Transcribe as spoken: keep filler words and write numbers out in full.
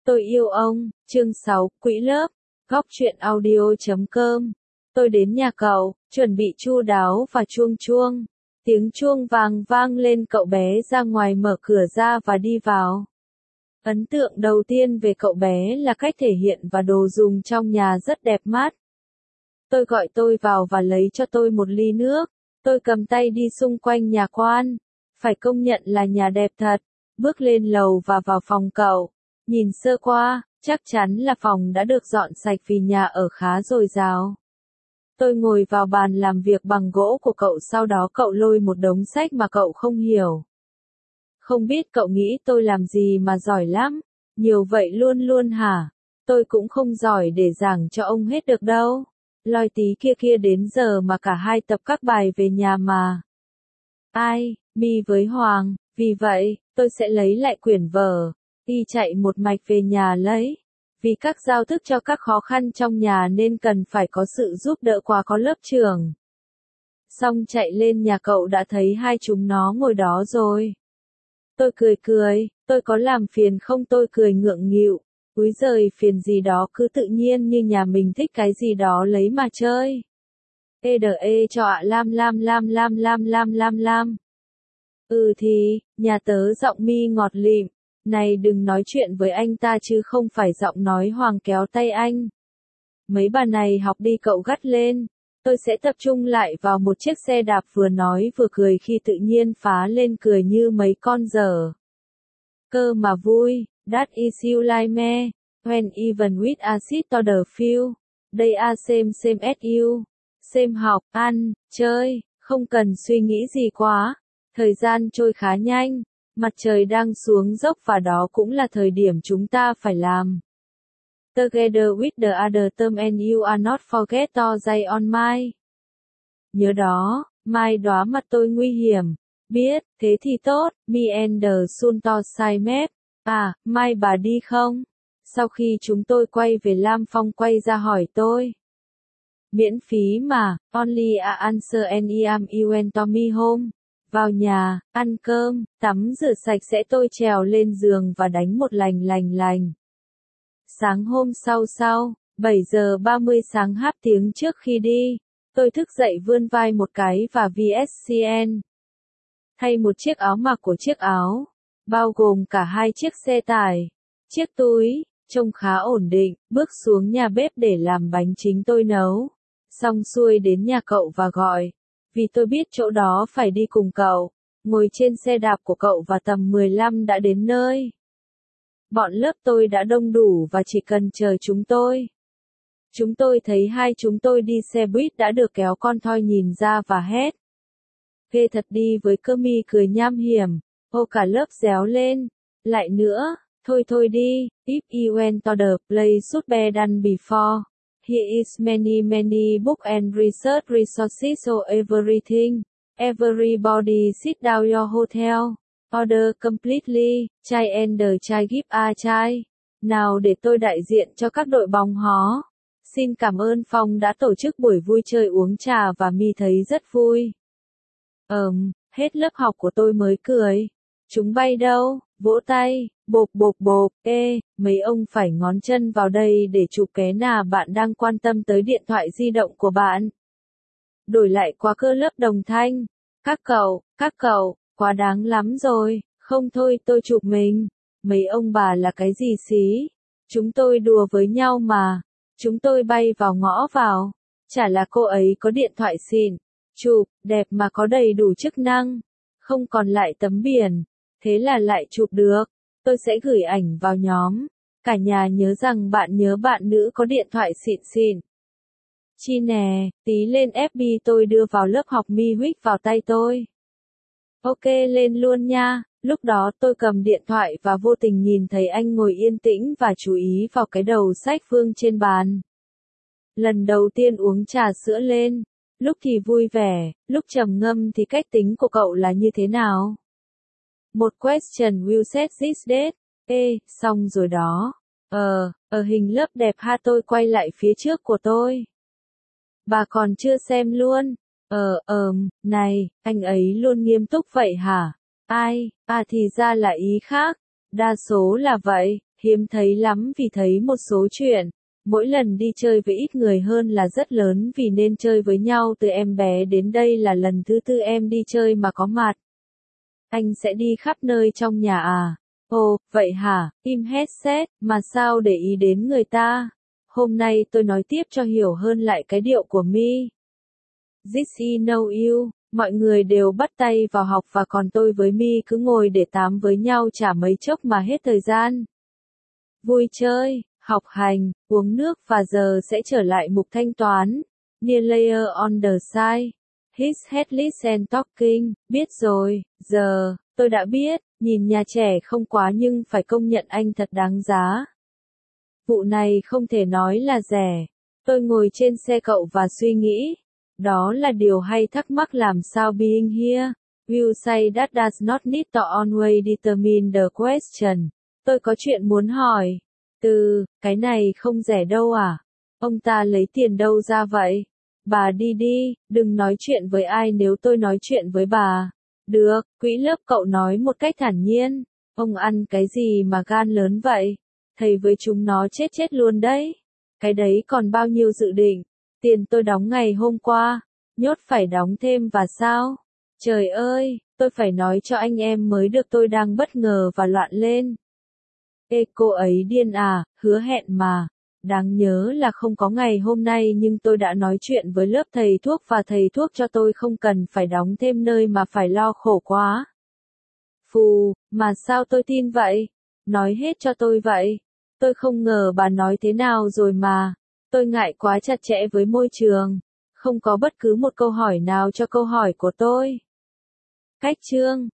Tôi yêu ông, chương sáu, Quỹ lớp, góc truyện audio chấm com. Tôi đến nhà cậu, chuẩn bị chu đáo và chuông chuông. Tiếng chuông vàng vang lên, cậu bé ra ngoài mở cửa ra và đi vào. Ấn tượng đầu tiên về cậu bé là cách thể hiện và đồ dùng trong nhà rất đẹp mắt. Tôi gọi tôi vào và lấy cho tôi một ly nước. Tôi cầm tay đi xung quanh nhà quan. Phải công nhận là nhà đẹp thật. Bước lên lầu và vào phòng cậu. Nhìn sơ qua, chắc chắn là phòng đã được dọn sạch vì nhà ở khá dồi dào. Tôi ngồi vào bàn làm việc bằng gỗ của cậu, sau đó cậu lôi một đống sách mà cậu không hiểu. Không biết cậu nghĩ tôi làm gì mà giỏi lắm, nhiều vậy luôn luôn hả? Tôi cũng không giỏi để giảng cho ông hết được đâu. Loi tí kia kia đến giờ mà cả hai tập các bài về nhà mà. Ai, Mi với Hoàng, vì vậy, tôi sẽ lấy lại quyển vở. Y chạy một mạch về nhà lấy. Vì các giao thức cho các khó khăn trong nhà nên cần phải có sự giúp đỡ qua có lớp trưởng. Xong chạy lên nhà cậu đã thấy hai chúng nó ngồi đó rồi. Tôi cười cười, tôi có làm phiền không? Tôi cười ngượng nghịu. Úi giời, phiền gì đó, cứ tự nhiên như nhà mình thích cái gì đó lấy mà chơi. Ê đờ ê cho ạ, lam lam lam lam lam lam lam lam. Ừ thì, nhà tớ giọng Mi ngọt lịm. Này đừng nói chuyện với anh ta chứ không phải giọng nói Hoàng kéo tay anh. Mấy bà này học đi, cậu gắt lên. Tôi sẽ tập trung lại vào một chiếc xe đạp, vừa nói vừa cười khi tự nhiên phá lên cười như mấy con dở. Cơ mà vui, that is you like me, when even with a sit to the field, they are same same as you, same học, ăn, chơi, không cần suy nghĩ gì quá. Thời gian trôi khá nhanh. Mặt trời đang xuống dốc và đó cũng là thời điểm chúng ta phải làm. Together with the other term and you are not forget to say on my. Nhớ đó, mai đóa mặt tôi nguy hiểm. Biết, thế thì tốt, me and the sun to side map. À, mai bà đi không? Sau khi chúng tôi quay về, Lam Phong quay ra hỏi tôi. Miễn phí mà, only a answer and I am you and Tommy home. Vào nhà, ăn cơm, tắm rửa sạch sẽ, tôi trèo lên giường và đánh một lành lành lành. Sáng hôm sau sau, bảy giờ ba mươi sáng hát tiếng trước khi đi, tôi thức dậy vươn vai một cái và vê ét xê en. Thay một chiếc áo mặc của chiếc áo, bao gồm cả hai chiếc xe tải, chiếc túi, trông khá ổn định, bước xuống nhà bếp để làm bánh chính tôi nấu. Xong xuôi đến nhà cậu và gọi. Vì tôi biết chỗ đó phải đi cùng cậu, ngồi trên xe đạp của cậu và tầm mười lăm đã đến nơi. Bọn lớp tôi đã đông đủ và chỉ cần chờ chúng tôi. Chúng tôi thấy hai chúng tôi đi xe buýt đã được kéo con thoi nhìn ra và hét. Ghê thật đi, với cơ Mi cười nham hiểm, ô cả lớp réo lên. Lại nữa, thôi thôi đi, if you went to the place should be done before. Here is many many book and research resources so everything. Everybody sit down your hotel. Order completely. Chai and the chai give a chai. Nào để tôi đại diện cho các đội bóng hó. Xin cảm ơn Phong đã tổ chức buổi vui chơi uống trà và Mi thấy rất vui. Ừm, hết lớp học của tôi mới cười. Chúng bay đâu? Vỗ tay, bộp bộp bộp, ê, mấy ông phải ngón chân vào đây để chụp ké nà, bạn đang quan tâm tới điện thoại di động của bạn. Đổi lại qua cơ lớp đồng thanh. Các cậu, các cậu, quá đáng lắm rồi, không thôi tôi chụp mình. Mấy ông bà là cái gì xí? Chúng tôi đùa với nhau mà. Chúng tôi bay vào ngõ vào. Chả là cô ấy có điện thoại xịn, chụp, đẹp mà có đầy đủ chức năng. Không còn lại tấm biển. Thế là lại chụp được. Tôi sẽ gửi ảnh vào nhóm. Cả nhà nhớ rằng bạn nhớ bạn nữ có điện thoại xịn xịn. Chi nè, tí lên ép bê tôi đưa vào lớp học. Mi huých vào tay tôi. Ok lên luôn nha. Lúc đó tôi cầm điện thoại và vô tình nhìn thấy anh ngồi yên tĩnh và chú ý vào cái đầu sách vương trên bàn. Lần đầu tiên uống trà sữa lên. Lúc thì vui vẻ, lúc trầm ngâm thì cách tính của cậu là như thế nào? Một question will set this date. Ê, xong rồi đó. Ờ, ở hình lớp đẹp ha, tôi quay lại phía trước của tôi. Bà còn chưa xem luôn. Ờ, ờm, này, anh ấy luôn nghiêm túc vậy hả? Ai, à thì ra là ý khác. Đa số là vậy, Hiếm thấy lắm vì thấy một số chuyện. Mỗi lần đi chơi với ít người hơn là rất lớn vì nên chơi với nhau từ em bé đến đây là lần thứ tư em đi chơi mà có mặt. Anh sẽ đi khắp nơi trong nhà à? Ồ, vậy hả? Im headset, mà sao để ý đến người ta? Hôm nay tôi nói tiếp cho hiểu hơn lại cái điệu của mi. This is no you, mọi người đều bắt tay vào học và còn tôi với mi cứ ngồi để tám với nhau chả mấy chốc mà hết thời gian. Vui chơi, học hành, uống nước và giờ sẽ trở lại mục thanh toán. Near layer on the side. His headless and talking, biết rồi, giờ, tôi đã biết, nhìn nhà trẻ không quá nhưng phải công nhận anh thật đáng giá. Vụ này không thể nói là rẻ. Tôi ngồi trên xe cậu và suy nghĩ. Đó là điều hay thắc mắc làm sao being here. Will say that does not need to always determine the question. Tôi có chuyện muốn hỏi. Từ, cái này không rẻ đâu à? Ông ta lấy tiền đâu ra vậy? Bà đi đi, đừng nói chuyện với ai nếu tôi nói chuyện với bà. Được, quỹ lớp cậu nói một cách thản nhiên. Ông ăn cái gì mà gan lớn vậy? Thầy với chúng nó chết chết luôn đấy. Cái đấy còn bao nhiêu dự định? Tiền tôi đóng ngày hôm qua. Nhốt phải đóng thêm và sao? Trời ơi, tôi phải nói cho anh em mới được tôi đang bất ngờ và loạn lên. Ê cô ấy điên à, hứa hẹn mà. Đáng nhớ là không có ngày hôm nay nhưng tôi đã nói chuyện với lớp thầy thuốc và thầy thuốc cho tôi không cần phải đóng thêm nơi mà phải lo khổ quá. Phù, mà sao tôi tin vậy? Nói hết cho tôi vậy. Tôi không ngờ bà nói thế nào rồi mà. Tôi ngại quá chặt chẽ với môi trường. Không có bất cứ một câu hỏi nào cho câu hỏi của tôi. Cách chương